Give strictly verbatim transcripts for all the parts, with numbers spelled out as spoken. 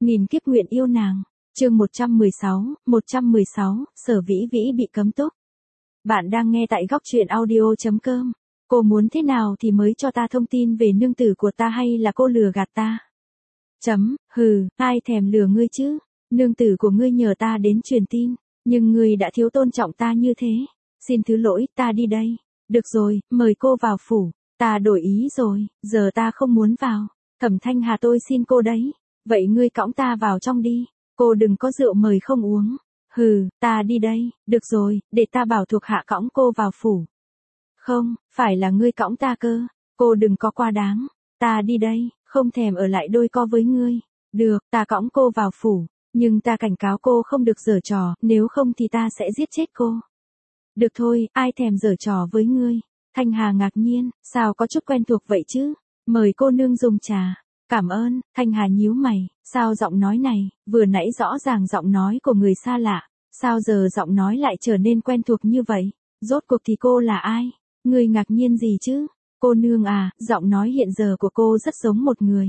Nghìn kiếp nguyện yêu nàng. Chương một trăm mười sáu, một trăm mười sáu, Sở Vĩ Vĩ bị cấm túc. Bạn đang nghe tại góc truyện audio chấm com. Cô muốn thế nào thì mới cho ta thông tin về nương tử của ta hay là cô lừa gạt ta? Chấm, hừ, ai thèm lừa ngươi chứ? Nương tử của ngươi nhờ ta đến truyền tin, nhưng ngươi đã thiếu tôn trọng ta như thế. Xin thứ lỗi, ta đi đây. Được rồi, mời cô vào phủ. Ta đổi ý rồi, giờ ta không muốn vào. Thẩm Thanh Hà tôi xin cô đấy. Vậy ngươi cõng ta vào trong đi. Cô đừng có rượu mời không uống. Hừ, ta đi đây. Được rồi, để ta bảo thuộc hạ cõng cô vào phủ. Không, phải là ngươi cõng ta cơ. Cô đừng có quá đáng. Ta đi đây, không thèm ở lại đôi co với ngươi. Được, ta cõng cô vào phủ. Nhưng ta cảnh cáo cô không được giở trò, nếu không thì ta sẽ giết chết cô. Được thôi, ai thèm giở trò với ngươi. Thanh Hà ngạc nhiên, sao có chút quen thuộc vậy chứ? Mời cô nương dùng trà. Cảm ơn. Thanh Hà nhíu mày, sao giọng nói này, vừa nãy rõ ràng giọng nói của người xa lạ, sao giờ giọng nói lại trở nên quen thuộc như vậy? Rốt cuộc thì cô là ai? Người ngạc nhiên gì chứ? Cô nương à, giọng nói hiện giờ của cô rất giống một người.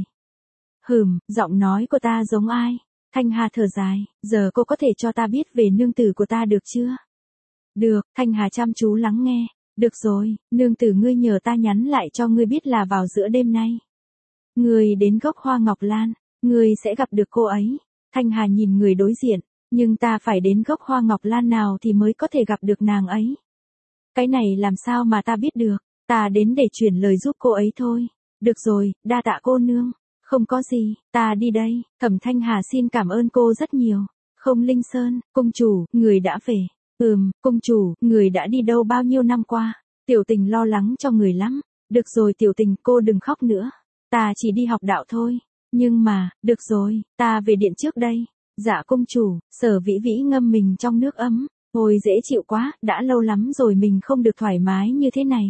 Hừm, giọng nói của ta giống ai? Thanh Hà thở dài, giờ cô có thể cho ta biết về nương tử của ta được chưa? Được, Thanh Hà chăm chú lắng nghe. Được rồi, nương tử ngươi nhờ ta nhắn lại cho ngươi biết là vào giữa đêm nay. Ngươi đến gốc hoa ngọc lan, ngươi sẽ gặp được cô ấy. Thanh Hà nhìn người đối diện, nhưng ta phải đến gốc hoa ngọc lan nào thì mới có thể gặp được nàng ấy. Cái này làm sao mà ta biết được, ta đến để chuyển lời giúp cô ấy thôi. Được rồi, đa tạ cô nương. Không có gì, ta đi đây. Thẩm Thanh Hà xin cảm ơn cô rất nhiều. Không Linh Sơn, cung chủ, người đã về. Ừm, cung chủ, người đã đi đâu bao nhiêu năm qua? Tiểu Tình lo lắng cho người lắm. Được rồi Tiểu Tình, cô đừng khóc nữa. Ta chỉ đi học đạo thôi. Nhưng mà, được rồi, ta về điện trước đây. Dạ cung chủ. Sở Vĩ Vĩ ngâm mình trong nước ấm. Ôi dễ chịu quá, đã lâu lắm rồi mình không được thoải mái như thế này.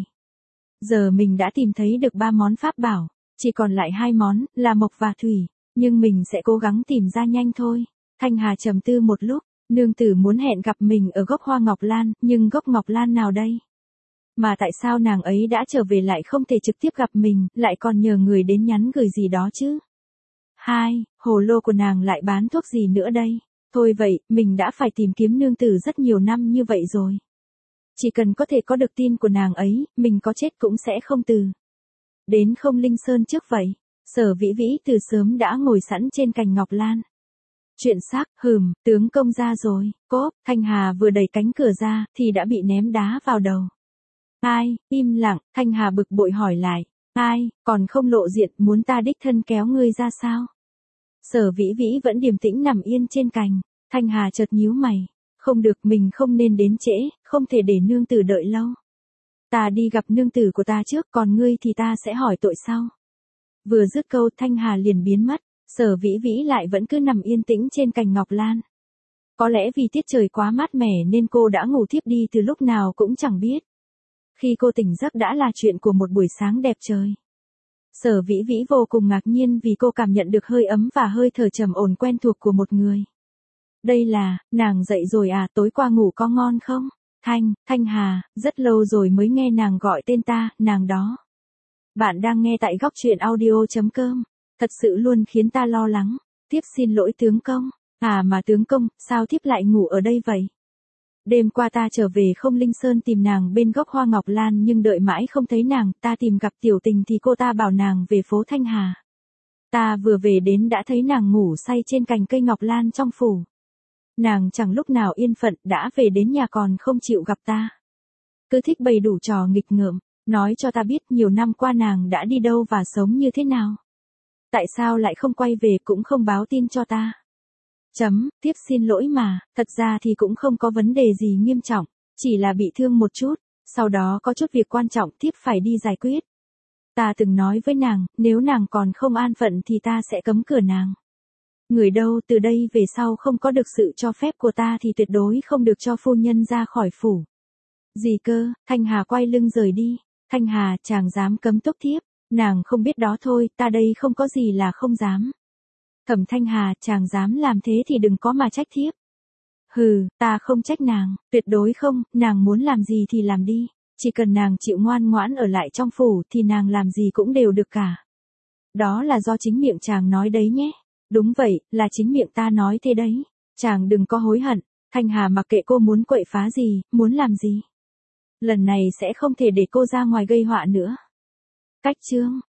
Giờ mình đã tìm thấy được ba món pháp bảo. Chỉ còn lại hai món, là mộc và thủy. Nhưng mình sẽ cố gắng tìm ra nhanh thôi. Thanh Hà trầm tư một lúc. Nương tử muốn hẹn gặp mình ở gốc hoa ngọc lan, nhưng gốc ngọc lan nào đây? Mà tại sao nàng ấy đã trở về lại không thể trực tiếp gặp mình, lại còn nhờ người đến nhắn gửi gì đó chứ? Hai, hồ lô của nàng lại bán thuốc gì nữa đây? Thôi vậy, mình đã phải tìm kiếm nương tử rất nhiều năm như vậy rồi. Chỉ cần có thể có được tin của nàng ấy, mình có chết cũng sẽ không từ. Đến Không Linh Sơn trước vậy. Sở Vĩ Vĩ từ sớm đã ngồi sẵn trên cành ngọc lan. Chuyện xác, hừm, tướng công ra rồi. Cốp, Thanh Hà vừa đẩy cánh cửa ra, thì đã bị ném đá vào đầu. Ai, im lặng, Thanh Hà bực bội hỏi lại. Ai, còn không lộ diện, muốn ta đích thân kéo ngươi ra sao? Sở Vĩ Vĩ vẫn điềm tĩnh nằm yên trên cành. Thanh Hà chợt nhíu mày. Không được, mình không nên đến trễ, không thể để nương tử đợi lâu. Ta đi gặp nương tử của ta trước, còn ngươi thì ta sẽ hỏi tội sau. Vừa dứt câu Thanh Hà liền biến mất. Sở Vĩ Vĩ lại vẫn cứ nằm yên tĩnh trên cành ngọc lan. Có lẽ vì tiết trời quá mát mẻ nên cô đã ngủ thiếp đi từ lúc nào cũng chẳng biết. Khi cô tỉnh giấc đã là chuyện của một buổi sáng đẹp trời. Sở Vĩ Vĩ vô cùng ngạc nhiên vì cô cảm nhận được hơi ấm và hơi thở trầm ổn quen thuộc của một người. Đây là, nàng dậy rồi à, tối qua ngủ có ngon không? Thanh, Thanh Hà, rất lâu rồi mới nghe nàng gọi tên ta, nàng đó. Bạn đang nghe tại góc truyện audio chấm com. Thật sự luôn khiến ta lo lắng. Thiếp xin lỗi tướng công. À mà tướng công, sao thiếp lại ngủ ở đây vậy? Đêm qua ta trở về Không Linh Sơn tìm nàng bên gốc hoa ngọc lan nhưng đợi mãi không thấy nàng, ta tìm gặp Tiểu Tình thì cô ta bảo nàng về phố Thanh Hà. Ta vừa về đến đã thấy nàng ngủ say trên cành cây ngọc lan trong phủ. Nàng chẳng lúc nào yên phận, đã về đến nhà còn không chịu gặp ta. Cứ thích bày đủ trò nghịch ngợm, nói cho ta biết nhiều năm qua nàng đã đi đâu và sống như thế nào. Tại sao lại không quay về cũng không báo tin cho ta? Chấm, tiếp xin lỗi mà, thật ra thì cũng không có vấn đề gì nghiêm trọng, chỉ là bị thương một chút, sau đó có chút việc quan trọng tiếp phải đi giải quyết. Ta từng nói với nàng, nếu nàng còn không an phận thì ta sẽ cấm cửa nàng. Người đâu từ đây về sau không có được sự cho phép của ta thì tuyệt đối không được cho phu nhân ra khỏi phủ. Gì cơ? Thanh Hà quay lưng rời đi. Thanh Hà, chàng dám cấm túc thiếp. Nàng không biết đó thôi, ta đây không có gì là không dám. Thẩm Thanh Hà, chàng dám làm thế thì đừng có mà trách thiếp. Hừ, ta không trách nàng, tuyệt đối không, nàng muốn làm gì thì làm đi. Chỉ cần nàng chịu ngoan ngoãn ở lại trong phủ thì nàng làm gì cũng đều được cả. Đó là do chính miệng chàng nói đấy nhé. Đúng vậy, là chính miệng ta nói thế đấy. Chàng đừng có hối hận, Thanh Hà mặc kệ cô muốn quậy phá gì, muốn làm gì. Lần này sẽ không thể để cô ra ngoài gây họa nữa. Cách chương